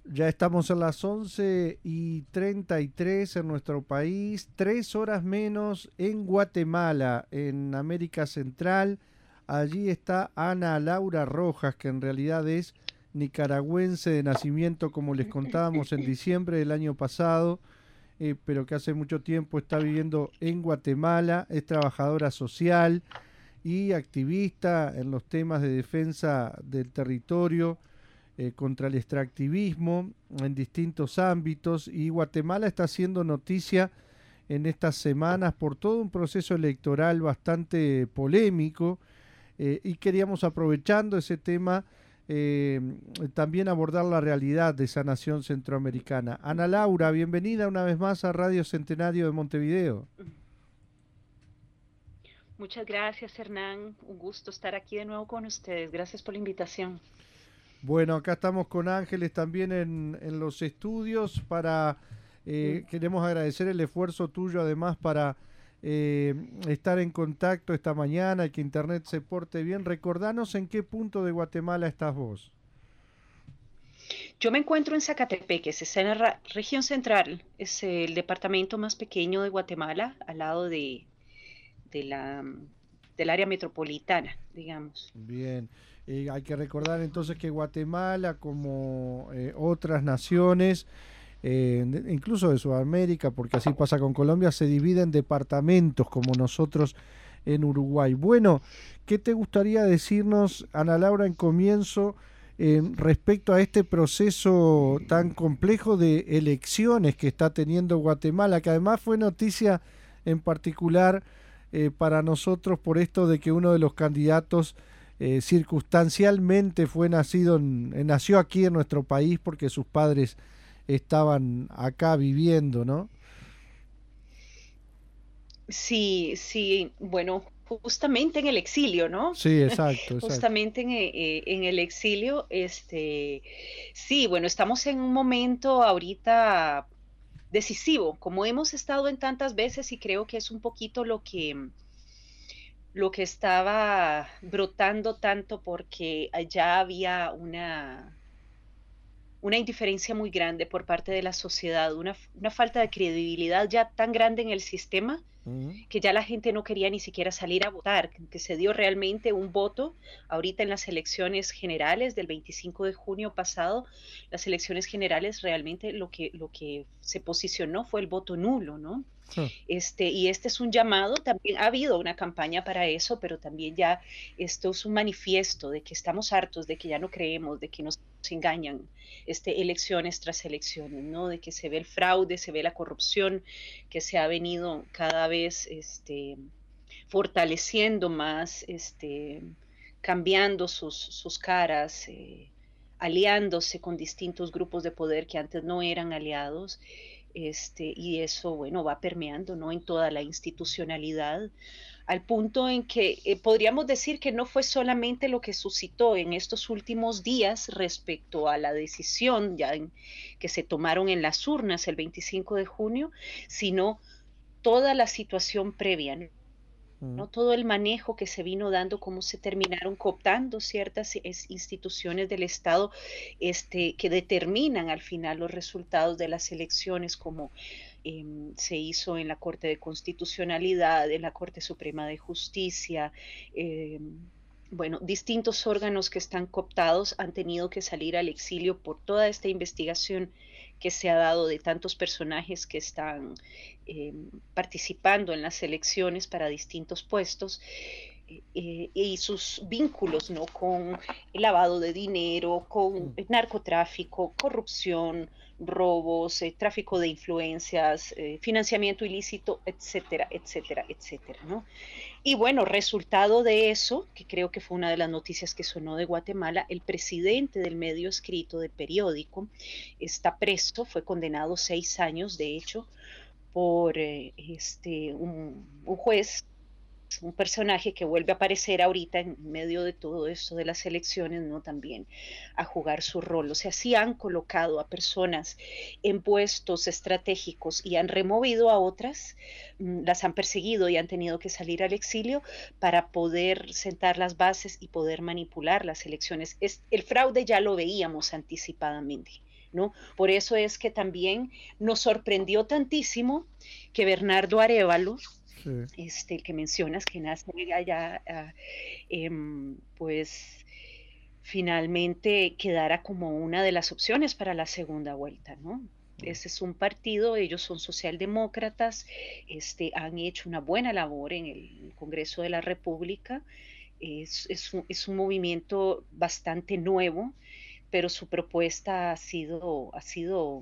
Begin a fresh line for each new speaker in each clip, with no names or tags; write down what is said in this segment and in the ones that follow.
Ya estamos en las 11:33 en nuestro país, 3 horas menos en Guatemala, en América Central. Allí está Ana Laura Rojas, que en realidad es nicaragüense de nacimiento, como les contábamos en diciembre del año pasado, pero que hace mucho tiempo está viviendo en Guatemala. Es trabajadora social y activista en los temas de defensa del territorio, contra el extractivismo en distintos ámbitos, y Guatemala está haciendo noticia en estas semanas por todo un proceso electoral bastante polémico, y queríamos, aprovechando ese tema, eh, también abordar la realidad de esa nación centroamericana. Ana Laura, bienvenida una vez más a Radio Centenario de Montevideo.
Muchas gracias, Hernán. Un gusto estar aquí de nuevo con ustedes. Gracias por la invitación.
Bueno, acá estamos con Ángeles también en los estudios para,
Mm.
queremos agradecer el esfuerzo tuyo además para eh, estar en contacto esta mañana y que internet se porte bien. Recordanos en qué punto de Guatemala estás vos.
Yo me encuentro en Zacatepeques, está en la región central. Es el departamento más pequeño de Guatemala, al lado de la, del área metropolitana, digamos.
Bien, hay que recordar entonces que Guatemala, como otras naciones, incluso de Sudamérica, porque así pasa con Colombia, se divide en departamentos como nosotros en Uruguay. Bueno, ¿qué te gustaría decirnos, Ana Laura, en comienzo, respecto a este proceso tan complejo de elecciones que está teniendo Guatemala, que además fue noticia en particular para nosotros por esto de que uno de los candidatos circunstancialmente nació aquí en nuestro país porque sus padres estaban acá viviendo, ¿no?
Sí, sí, bueno, justamente en el exilio, ¿no?
Sí, exacto, exacto.
Justamente en el exilio, sí, bueno, estamos en un momento ahorita decisivo, como hemos estado en tantas veces y creo que es un poquito lo que estaba brotando tanto porque allá había una indiferencia muy grande por parte de la sociedad, una falta de credibilidad ya tan grande en el sistema
Ujú.
que ya la gente no quería ni siquiera salir a votar, que se dio realmente un voto ahorita en las elecciones generales del 25 de junio pasado, las elecciones generales realmente lo que se posicionó fue el voto nulo, ¿no? Y este es un llamado, también ha habido una campaña para eso, pero también ya esto es un manifiesto de que estamos hartos, de que ya no creemos, de que nos engañan, elecciones tras elecciones, ¿no? De que se ve el fraude, se ve la corrupción, que se ha venido cada vez, fortaleciendo más, cambiando sus caras, aliándose con distintos grupos de poder que antes no eran aliados, y eso, bueno, va permeando, ¿no? En toda la institucionalidad, al punto en que podríamos decir que no fue solamente lo que suscitó en estos últimos días respecto a la decisión que se tomaron en las urnas el 25 de junio, sino toda la situación previa,
Ujú.
¿no? Todo el manejo que se vino dando, cómo se terminaron cooptando ciertas instituciones del Estado, que determinan al final los resultados de las elecciones, como se hizo en la Corte de Constitucionalidad, en la Corte Suprema de Justicia. eh, bueno, distintos órganos que están cooptados han tenido que salir al exilio por toda esta investigación que se ha dado de tantos personajes que están eh, participando en las elecciones para distintos puestos, y sus vínculos, ¿no? Con el lavado de dinero, con
Mm.
el narcotráfico, corrupción, robos, tráfico de influencias, financiamiento ilícito, etcétera, etcétera, etcétera, ¿no? Y bueno, resultado de eso, que creo que fue una de las noticias que sonó de Guatemala, el presidente del medio escrito, del periódico, está preso, fue condenado 6 años, de hecho, por un juez. un personaje que vuelve a aparecer ahorita en medio de todo esto de las elecciones, ¿no? También a jugar su rol. O sea, sí han colocado a personas en puestos estratégicos y han removido a otras, las han perseguido y han tenido que salir al exilio para poder sentar las bases y poder manipular las elecciones. El fraude ya lo veíamos anticipadamente, ¿no? Por eso es que también nos sorprendió tantísimo que Bernardo Arévalo,
Sí.
el que mencionas, que nace allá, pues finalmente quedara como una de las opciones para la segunda vuelta, ¿no? Ese es un partido, ellos son socialdemócratas, han hecho una buena labor en el Congreso de la República, es un movimiento bastante nuevo, pero su propuesta ha sido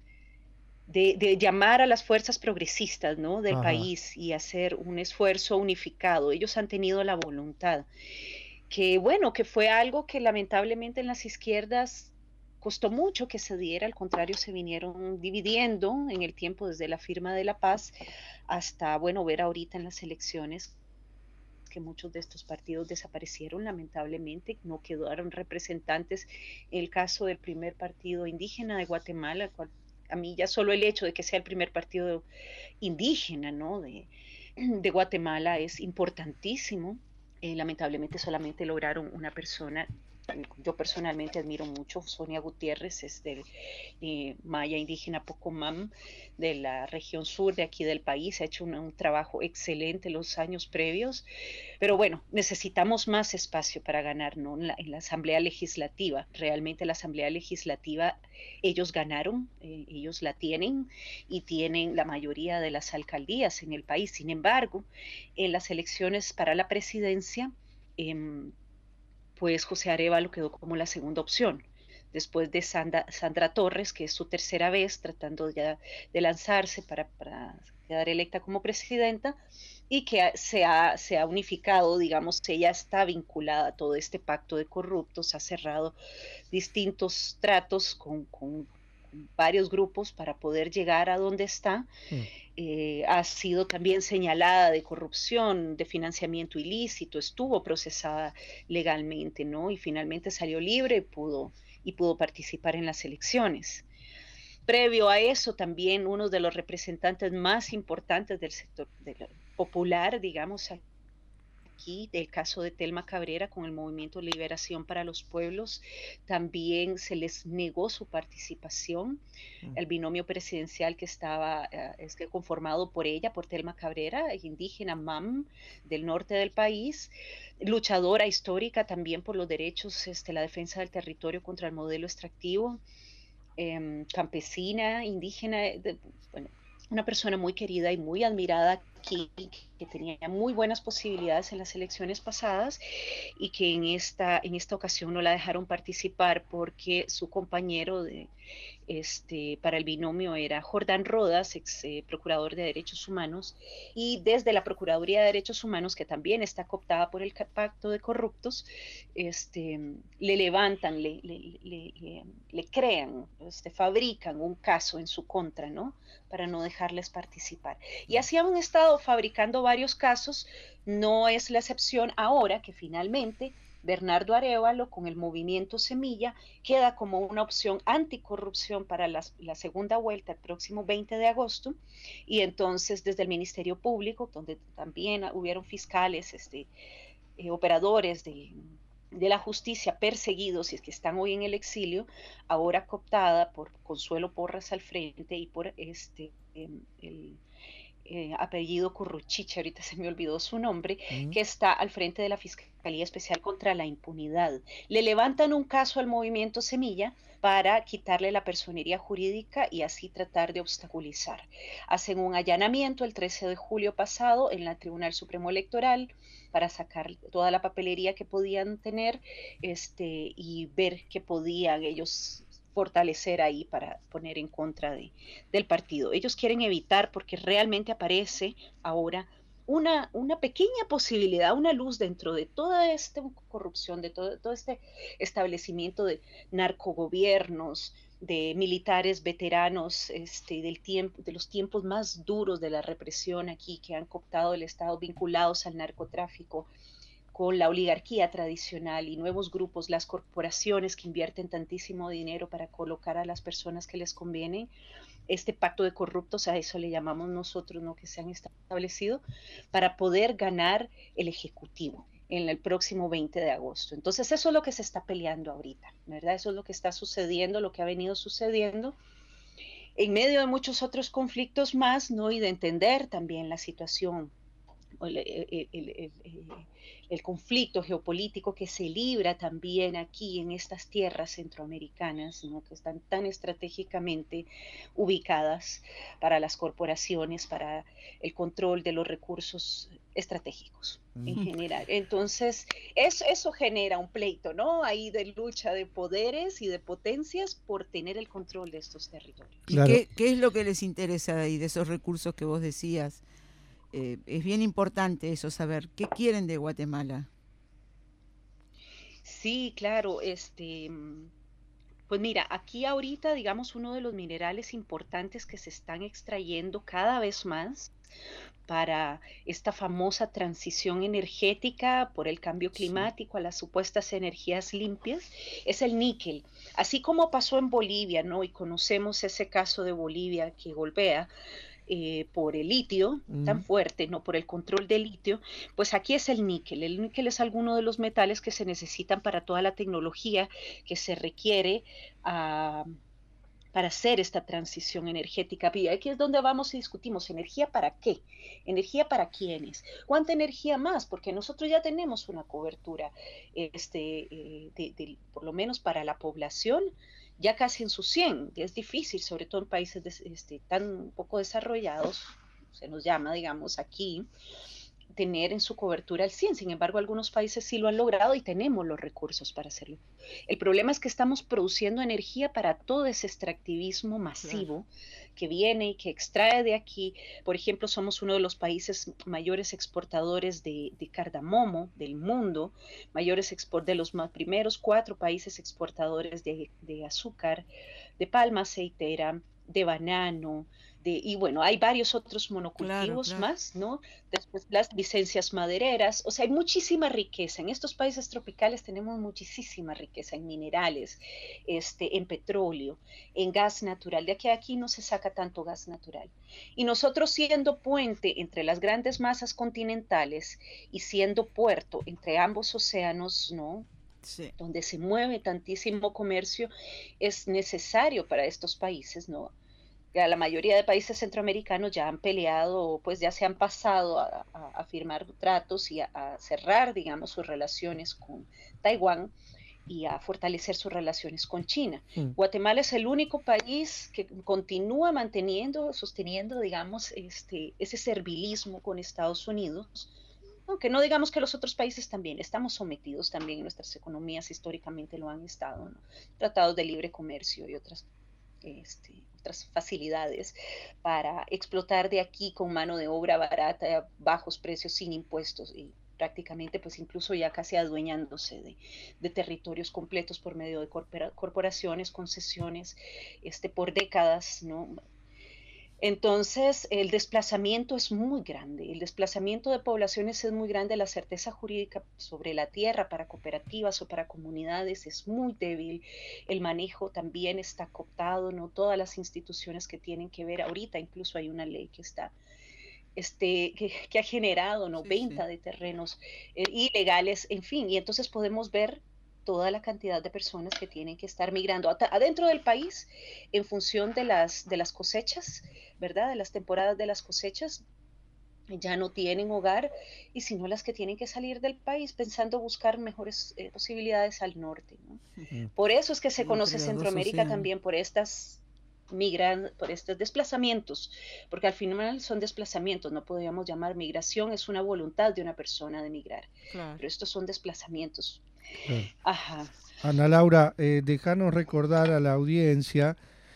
de llamar a las fuerzas progresistas, ¿no? Del
Ajá.
país y hacer un esfuerzo unificado. Ellos han tenido la voluntad, que bueno, que fue algo que lamentablemente en las izquierdas costó mucho que se diera, al contrario, se vinieron dividiendo en el tiempo desde la firma de la paz hasta, bueno, ver ahorita en las elecciones que muchos de estos partidos desaparecieron, lamentablemente, no quedaron representantes. En el caso del primer partido indígena de Guatemala, cual, a mí ya solo el hecho de que sea el primer partido indígena, ¿no? de Guatemala es importantísimo. Lamentablemente solamente lograron una persona. Yo personalmente admiro mucho, Sonia Gutiérrez, es del maya indígena Pocomam, de la región sur de aquí del país, ha hecho un trabajo excelente los años previos, pero bueno, necesitamos más espacio para ganar, ¿no? En la Asamblea Legislativa, realmente la Asamblea Legislativa, ellos ganaron, ellos la tienen y tienen la mayoría de las alcaldías en el país. Sin embargo, en las elecciones para la presidencia, eh, pues José Arevalo quedó como la segunda opción, después de Sandra Torres, que es su tercera vez tratando ya de lanzarse para quedar electa como presidenta, y que se ha unificado, digamos, ella está vinculada a todo este pacto de corruptos, ha cerrado distintos tratos con varios grupos para poder llegar a donde está.
Mm.
Ha sido también señalada de corrupción, de financiamiento ilícito, estuvo procesada legalmente, ¿no? Y finalmente salió libre y pudo participar en las elecciones. Previo a eso, también uno de los representantes más importantes del sector popular, digamos, aquí, del caso de Telma Cabrera con el Movimiento de Liberación para los Pueblos, también se les negó su participación.
Mm.
El binomio presidencial que estaba conformado por ella, por Telma Cabrera, indígena MAM del norte del país, luchadora histórica también por los derechos, la defensa del territorio contra el modelo extractivo, campesina, indígena, bueno, una persona muy querida y muy admirada aquí, que tenía muy buenas posibilidades en las elecciones pasadas y que en esta ocasión no la dejaron participar porque su compañero para el binomio era Jordán Rodas, ex procurador de Derechos Humanos, y desde la Procuraduría de Derechos Humanos, que también está cooptada por el pacto de corruptos, le levantan, le crean, fabrican un caso en su contra, ¿no? Para no dejarles participar. Y así han estado fabricando varios casos, no es la excepción ahora que finalmente Bernardo Arévalo con el movimiento Semilla queda como una opción anticorrupción para la segunda vuelta el próximo 20 de agosto y entonces desde el Ministerio Público, donde también hubieron fiscales, operadores de la justicia perseguidos y que están hoy en el exilio, ahora cooptada por Consuelo Porras al frente y por el apellido Curruchiche, ahorita se me olvidó su nombre,
Mm.
que está al frente de la Fiscalía Especial contra la Impunidad. Le levantan un caso al movimiento Semilla para quitarle la personería jurídica y así tratar de obstaculizar. Hacen un allanamiento el 13 de julio pasado en la Tribunal Supremo Electoral para sacar toda la papelería que podían tener y ver qué podían ellos fortalecer ahí para poner en contra del partido. Ellos quieren evitar, porque realmente aparece ahora una pequeña posibilidad, una luz dentro de toda esta corrupción, de todo este establecimiento de narcogobiernos, de militares veteranos de los tiempos más duros de la represión aquí, que han cooptado el Estado, vinculados al narcotráfico, con la oligarquía tradicional y nuevos grupos, las corporaciones que invierten tantísimo dinero para colocar a las personas que les conviene, este pacto de corruptos, a eso le llamamos nosotros, ¿no? Que se han establecido para poder ganar el Ejecutivo en el próximo 20 de agosto. Entonces eso es lo que se está peleando ahorita, ¿verdad? Eso es lo que está sucediendo, lo que ha venido sucediendo en medio de muchos otros conflictos más, ¿no? Y de entender también la situación, el conflicto geopolítico que se libra también aquí en estas tierras centroamericanas, ¿no? Que están tan estratégicamente ubicadas para las corporaciones, para el control de los recursos estratégicos en general. Entonces, eso genera un pleito, ¿no? Ahí de lucha de poderes y de potencias por tener el control de estos territorios.
Claro. ¿Y qué es lo que les interesa de ahí, de esos recursos que vos decías? Es bien importante eso, saber qué quieren de Guatemala.
Sí, claro, pues mira, aquí ahorita, digamos, uno de los minerales importantes que se están extrayendo cada vez más para esta famosa transición energética por el cambio climático a las supuestas energías limpias, es el níquel. Así como pasó en Bolivia, ¿no? Y conocemos ese caso de Bolivia que golpea, por el litio tan fuerte, no por el control del litio, pues aquí es el níquel. El níquel es alguno de los metales que se necesitan para toda la tecnología que se requiere para hacer esta transición energética. Y aquí es donde vamos y discutimos, ¿energía para qué? ¿Energía para quiénes? ¿Cuánta energía más? Porque nosotros ya tenemos una cobertura, por lo menos para la población, ya casi en su 100. Es difícil, sobre todo en países tan poco desarrollados, se nos llama, digamos, aquí, tener en su cobertura el 100. Sin embargo, algunos países sí lo han logrado y tenemos los recursos para hacerlo. El problema es que estamos produciendo energía para todo ese extractivismo masivo que viene y que extrae de aquí. Por ejemplo, somos uno de los países mayores exportadores de cardamomo del mundo, de los primeros 4 países exportadores de azúcar, de palma aceitera, de banano, y bueno, hay varios otros monocultivos más, ¿no? Después las licencias madereras, o sea, hay muchísima riqueza. En estos países tropicales tenemos muchísima riqueza en minerales, en petróleo, en gas natural. De aquí a aquí no se saca tanto gas natural. Y nosotros siendo puente entre las grandes masas continentales y siendo puerto entre ambos océanos, ¿no? Sí. Donde se mueve tantísimo comercio, es necesario para estos países, ¿no? Ya la mayoría de países centroamericanos ya han peleado, pues ya se han pasado a firmar tratos y a cerrar, digamos, sus relaciones con Taiwán y a fortalecer sus relaciones con China. Guatemala es el único país que continúa sosteniendo, digamos, ese servilismo con Estados Unidos, aunque no digamos que los otros países también estamos sometidos también, nuestras economías históricamente lo han estado, ¿no? Tratados de libre comercio y otras facilidades para explotar de aquí con mano de obra barata, a bajos precios, sin impuestos, y prácticamente pues incluso ya casi adueñándose de territorios completos por medio de corporaciones, concesiones, por décadas, ¿no? Entonces, el desplazamiento es muy grande, el desplazamiento de poblaciones es muy grande, la certeza jurídica sobre la tierra para cooperativas o para comunidades es muy débil, el manejo también está cooptado, ¿no? Todas las instituciones que tienen que ver ahorita, incluso hay una ley que está que ha generado, ¿no? Venta de terrenos ilegales, en fin, y entonces podemos ver toda la cantidad de personas que tienen que estar migrando adentro del país en función de las cosechas, ¿verdad? De las temporadas de las cosechas, ya no tienen hogar, y sino las que tienen que salir del país pensando buscar mejores posibilidades al norte, ¿no? Por eso es que se conoce Centroamérica también por estos desplazamientos, porque al final son desplazamientos, no podríamos llamar migración, es una voluntad de una persona de migrar, pero estos son desplazamientos. Ajá.
Ana Laura, déjanos recordar a la audiencia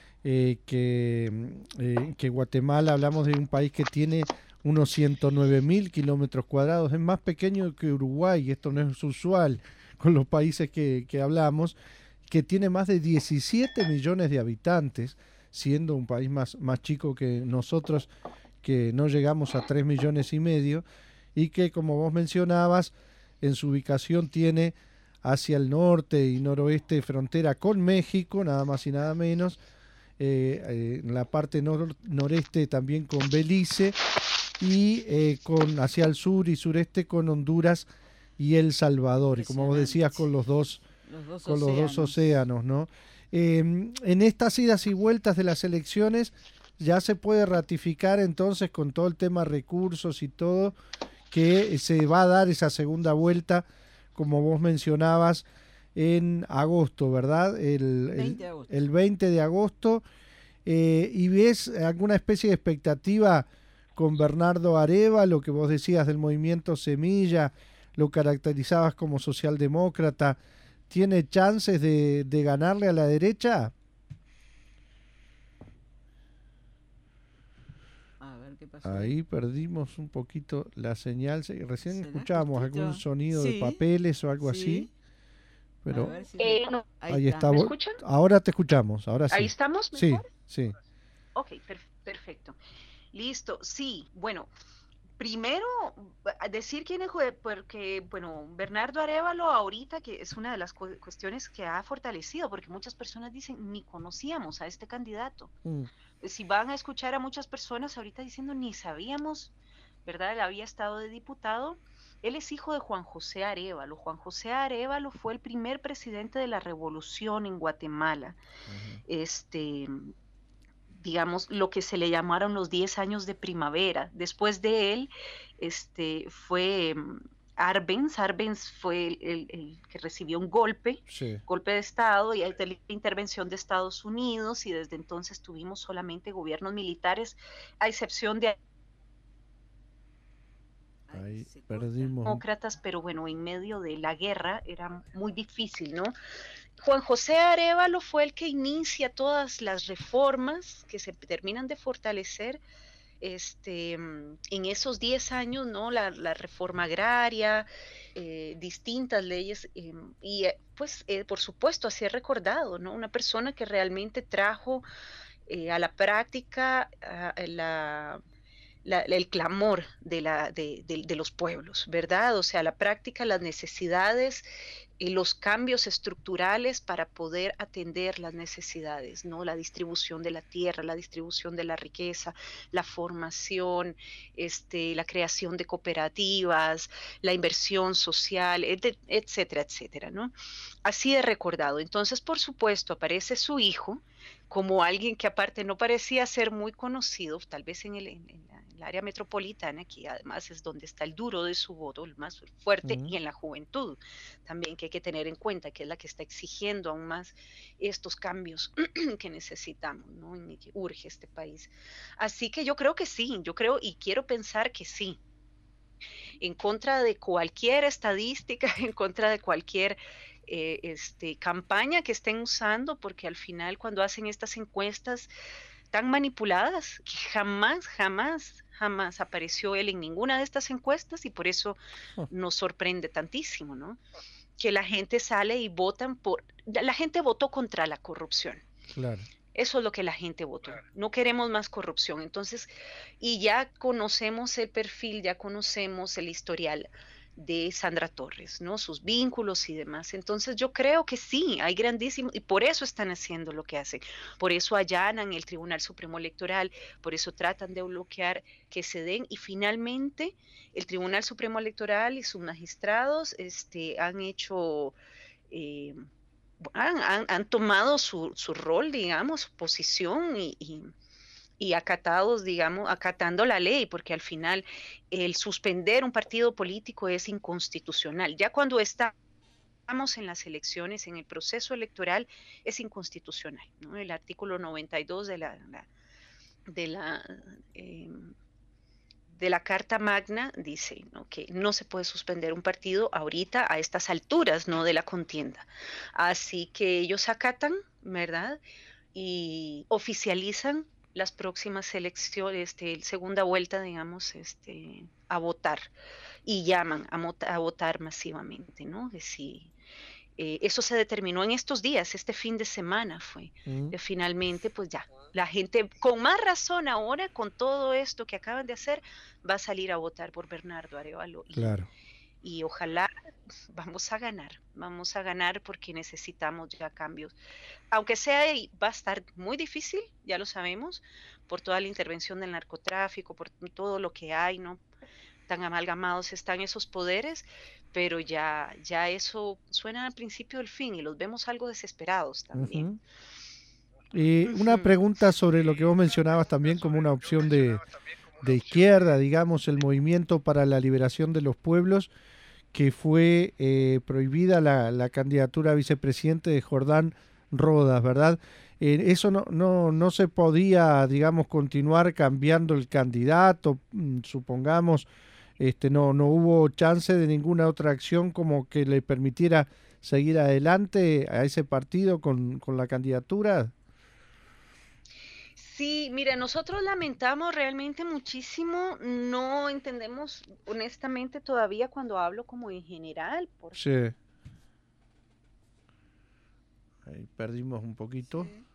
que Guatemala, hablamos de un país que tiene unos 109.000 kilómetros cuadrados, es más pequeño que Uruguay, esto no es usual con los países que hablamos, que tiene más de 17 millones de habitantes, siendo un país más chico que nosotros, que no llegamos a 3 millones y medio, y que, como vos mencionabas, en su ubicación tiene hacia el norte y noroeste frontera con México, nada más y nada menos, en la parte noreste también con Belice, y hacia el sur y sureste con Honduras y El Salvador, y como vos decías, con los dos océanos, ¿no? En estas idas y vueltas de las elecciones ya se puede ratificar entonces, con todo el tema recursos y todo, que se va a dar esa segunda vuelta, como vos mencionabas, en agosto, ¿verdad?
20 de agosto.
El 20 de agosto. ¿Y ves alguna especie de expectativa con Bernardo Arévalo, que vos decías del movimiento Semilla, lo caracterizabas como socialdemócrata? ¿Tiene chances de ganarle a la derecha?
A ver qué pasó.
Ahí perdimos un poquito la señal. Recién
¿Será
escuchábamos
justito?
algún sonido de
Sí,
papeles o algo
sí.
así, pero
A ver si
No,
ahí
está.
está.
¿me escuchan?
Ahora te escuchamos, ahora
¿Ahí
sí.
estamos
Sí,
mejor?
sí.
Ok, perfecto. Listo, sí, bueno, primero decir quién es, porque, bueno, Bernardo Arévalo ahorita, que es una de las cuestiones que ha fortalecido, porque muchas personas dicen, ni conocíamos a este candidato.
Mm,
Si van a escuchar a muchas personas ahorita diciendo, ni sabíamos, ¿verdad? Él había estado de diputado. Él es hijo de Juan José Arévalo. Juan José Arévalo fue el primer presidente de la revolución en Guatemala. Este, digamos, lo que se le llamaron los 10 años de primavera. Después de él, fue Arbenz fue el que recibió un golpe
sí.
de Estado, y hay la intervención de Estados Unidos, y desde entonces tuvimos solamente gobiernos militares, a excepción de
Ahí perdimos.
demócratas, pero bueno, en medio de la guerra era muy difícil, ¿no? Juan José Arévalo fue el que inicia todas las reformas que se terminan de fortalecer en esos 10 años, ¿no? La reforma agraria, distintas leyes, pues por supuesto así es recordado, ¿no? Una persona que realmente trajo a la práctica el clamor de los pueblos, ¿verdad? O sea, la práctica, las necesidades, los cambios estructurales para poder atender las necesidades, ¿no? La distribución de la tierra, la distribución de la riqueza, la formación, la creación de cooperativas, la inversión social, etcétera, etcétera, ¿no? Así de recordado. Entonces, por supuesto, aparece su hijo como alguien que aparte no parecía ser muy conocido, tal vez en el área metropolitana, que además es donde está el duro de su voto, el más fuerte, y en la juventud también, que hay que tener en cuenta, que es la que está exigiendo aún más estos cambios que necesitamos, ¿no? Y que urge este país. Así que yo creo que sí, yo creo y quiero pensar que sí, en contra de cualquier estadística, en contra de cualquier campaña que estén usando, porque al final cuando hacen estas encuestas tan manipuladas, que jamás apareció él en ninguna de estas encuestas, y por eso nos sorprende tantísimo, ¿no? Que la gente sale y la gente votó contra la corrupción.
Claro.
Eso es lo que la gente votó. No queremos más corrupción. Entonces, y ya conocemos el perfil, ya conocemos el historial de Sandra Torres, ¿no? Sus vínculos y demás. Entonces, yo creo que sí, hay grandísimo, y por eso están haciendo lo que hacen. Por eso allanan el Tribunal Supremo Electoral, por eso tratan de bloquear que se den, y finalmente el Tribunal Supremo Electoral y sus magistrados han hecho han tomado su rol, digamos, su posición, y acatados, digamos, acatando la ley, porque al final el suspender un partido político es inconstitucional. Ya cuando estamos en las elecciones, en el proceso electoral, es inconstitucional, ¿no? El artículo 92 de la de la Carta Magna dice, ¿no?, que no se puede suspender un partido ahorita a estas alturas, ¿no?, de la contienda. Así que ellos acatan, ¿verdad?, y oficializan las próximas elecciones, segunda vuelta, digamos, a votar, y llaman a votar masivamente, ¿no? Que sí, Eso se determinó en estos días, este fin de semana fue,
Mm,
que finalmente pues ya, la gente con más razón ahora, con todo esto que acaban de hacer, va a salir a votar por Bernardo Arévalo
claro.
y ojalá vamos a ganar porque necesitamos ya cambios. Aunque sea, y va a estar muy difícil, ya lo sabemos, por toda la intervención del narcotráfico, por todo lo que hay, ¿no? Tan amalgamados están esos poderes, pero ya eso suena al principio del fin y los vemos algo desesperados también.
Ujú. Y una
Ujú.
pregunta sobre lo que vos mencionabas también como una opción de izquierda, digamos, el movimiento para la liberación de los pueblos, que fue prohibida la candidatura a vicepresidente de Jordán Rodas, ¿verdad? Eso no se podía, digamos, continuar cambiando el candidato, supongamos, no hubo chance de ninguna otra acción como que le permitiera seguir adelante a ese partido con la candidatura.
Sí, mira, nosotros lamentamos realmente muchísimo, no entendemos honestamente todavía cuando hablo como en general,
Sí, ahí perdimos un poquito.
Sí,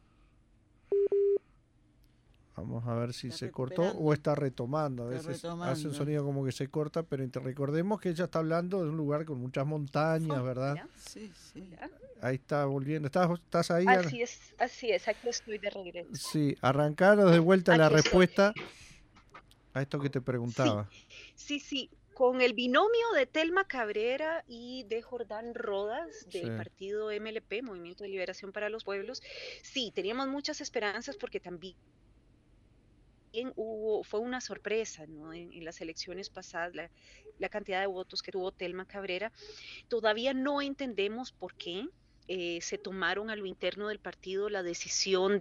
Vamos a ver si
está
se cortó o
recuperando,
está retomando. A
está
veces hace un
retomando.
sonido como que se corta, pero recordemos que ella está hablando de un lugar con muchas montañas,
oh,
¿verdad?
mira,
Sí, sí.
mira.
Ahí está volviendo. ¿Estás ahí, Ana?
Así es, aquí estoy de regreso.
Sí, arrancaros de vuelta la
Aquí estoy.
respuesta a esto que te
Sí,
preguntaba.
sí, con el binomio de Telma Cabrera y de Jordán Rodas
Sí,
del partido MLP, Movimiento de Liberación para los Pueblos, sí, teníamos muchas esperanzas porque también fue una sorpresa, ¿no? En las elecciones pasadas, la cantidad de votos que tuvo Telma Cabrera. Todavía no entendemos por qué se tomaron a lo interno del partido la decisión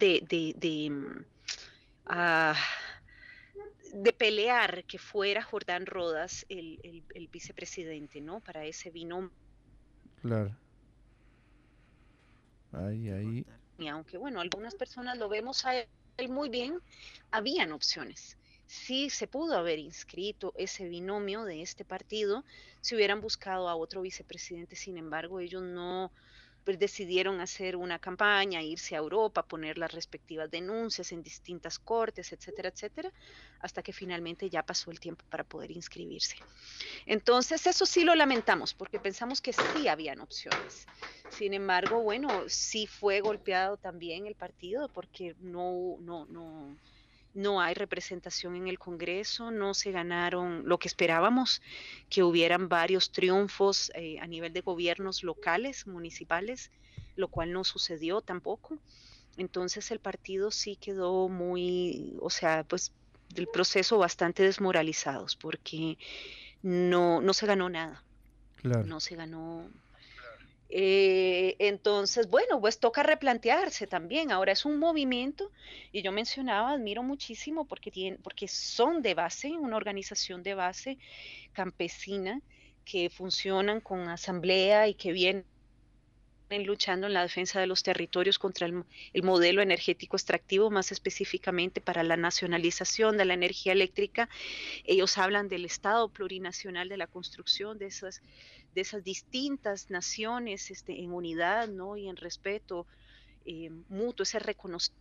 ah, de pelear que fuera Jordán Rodas el vicepresidente, ¿no? Para ese binomio.
claro. Ahí,
Te
ahí.
cortaron.
Y aunque, bueno, algunas personas lo vemos a él muy bien, habían opciones. Sí se pudo haber inscrito ese binomio de este partido si hubieran buscado a otro vicepresidente. Sin embargo, ellos no, pues decidieron hacer una campaña, irse a Europa, poner las respectivas denuncias en distintas cortes, etcétera, etcétera, hasta que finalmente ya pasó el tiempo para poder inscribirse. Entonces, eso sí lo lamentamos, porque pensamos que sí habían opciones. Sin embargo, bueno, sí fue golpeado también el partido, porque no hay representación en el Congreso, no se ganaron lo que esperábamos, que hubieran varios triunfos a nivel de gobiernos locales, municipales, lo cual no sucedió tampoco. Entonces el partido sí quedó muy, o sea, pues del proceso bastante desmoralizados, porque no se ganó nada,
Claro.
no se ganó. Entonces, bueno, pues toca replantearse también. Ahora es un movimiento, y yo mencionaba, admiro muchísimo porque son de base, una organización de base campesina que funcionan con asamblea y que vienen luchando en la defensa de los territorios contra el modelo energético extractivo, más específicamente para la nacionalización de la energía eléctrica. Ellos hablan del Estado plurinacional, de la construcción de esas distintas naciones en unidad, ¿no? Y en respeto mutuo, ese reconocimiento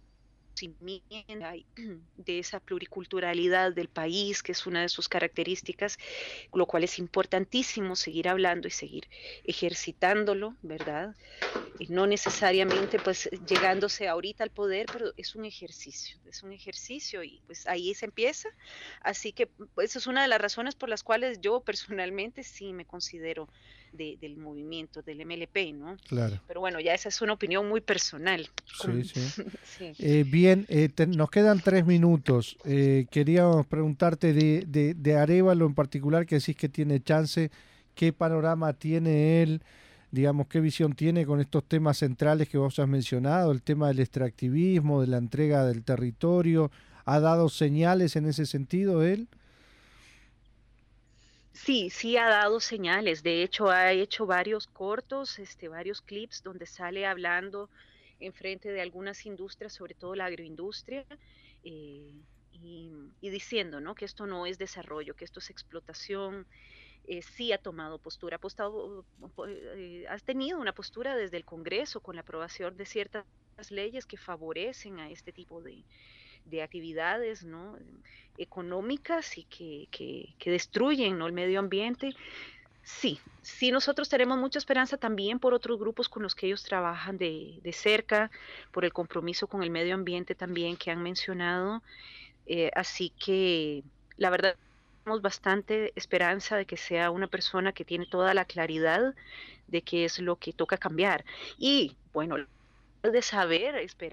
de esa pluriculturalidad del país, que es una de sus características, lo cual es importantísimo seguir hablando y seguir ejercitándolo, ¿verdad? No necesariamente pues llegándose ahorita al poder, pero es un ejercicio y pues ahí se empieza. Así que pues, esa es una de las razones por las cuales yo personalmente sí me considero del movimiento, del MLP, ¿no?
Claro.
Pero bueno, ya esa es una opinión muy personal.
Sí, sí.
Sí.
Bien, nos quedan 3 minutos. Queríamos preguntarte de Arévalo en particular, que decís que tiene chance, qué panorama tiene él, digamos, qué visión tiene con estos temas centrales que vos has mencionado, el tema del extractivismo, de la entrega del territorio. ¿Ha dado señales en ese sentido él?
Sí, sí ha dado señales. De hecho, ha hecho varios cortos, varios clips donde sale hablando en frente de algunas industrias, sobre todo la agroindustria, eh, y diciendo, ¿no? Que esto no es desarrollo, que esto es explotación, sí ha tomado postura, has tenido una postura desde el Congreso con la aprobación de ciertas leyes que favorecen a este tipo de actividades, ¿no? Económicas y que destruyen, ¿no? El medio ambiente. Sí, sí, nosotros tenemos mucha esperanza también por otros grupos con los que ellos trabajan de cerca, por el compromiso con el medio ambiente también que han mencionado. Así que la verdad tenemos bastante esperanza de que sea una persona que tiene toda la claridad de qué es lo que toca cambiar. Y bueno, de saber,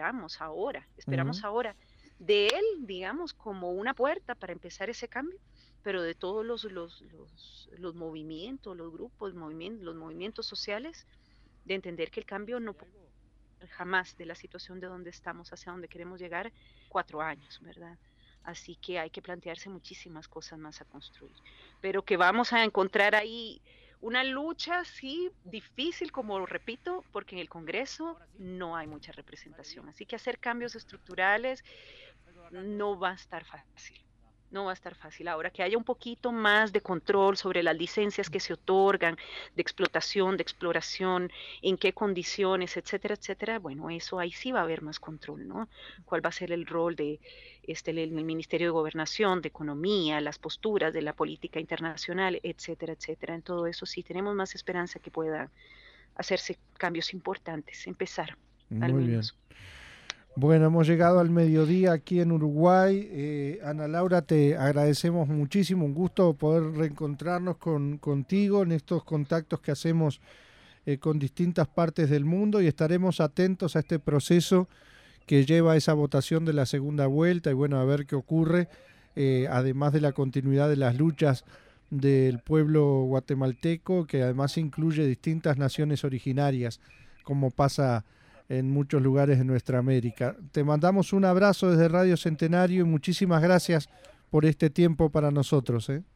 Ujú.
esperamos ahora de él, digamos, como una puerta para empezar ese cambio, pero de todos los movimientos, los grupos, los movimientos sociales, de entender que el cambio no puede ser jamás de la situación de donde estamos hacia donde queremos llegar 4 años, ¿verdad? Así que hay que plantearse muchísimas cosas más a construir, pero que vamos a encontrar ahí una lucha, sí, difícil, como repito, porque en el Congreso no hay mucha representación. Así que hacer cambios estructurales no va a estar fácil. No va a estar fácil. Ahora que haya un poquito más de control sobre las licencias que se otorgan, de explotación, de exploración, en qué condiciones, etcétera, etcétera, bueno, eso ahí sí va a haber más control, ¿no? ¿Cuál va a ser el rol de el Ministerio de Gobernación, de Economía, las posturas de la política internacional, etcétera, etcétera? En todo eso sí tenemos más esperanza que puedan hacerse cambios importantes, empezar, al
Muy bien.
menos.
Bueno, hemos llegado al mediodía aquí en Uruguay. Ana Laura, te agradecemos muchísimo, un gusto poder reencontrarnos contigo en estos contactos que hacemos con distintas partes del mundo y estaremos atentos a este proceso que lleva a esa votación de la segunda vuelta y bueno, a ver qué ocurre, además de la continuidad de las luchas del pueblo guatemalteco, que además incluye distintas naciones originarias, como pasa en muchos lugares de nuestra América. Te mandamos un abrazo desde Radio Centenario y muchísimas gracias por este tiempo para nosotros, ¿eh?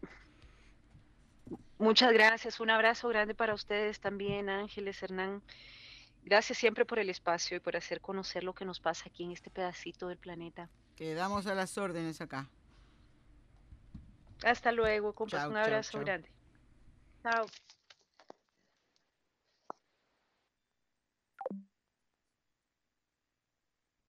Muchas gracias, un abrazo grande para ustedes también, Ángeles, Hernán. Gracias siempre por el espacio y por hacer conocer lo que nos pasa aquí en este pedacito del planeta.
Quedamos a las órdenes acá.
Hasta luego, compas.
Chau,
Un
chau,
abrazo
chau.
grande. Chao.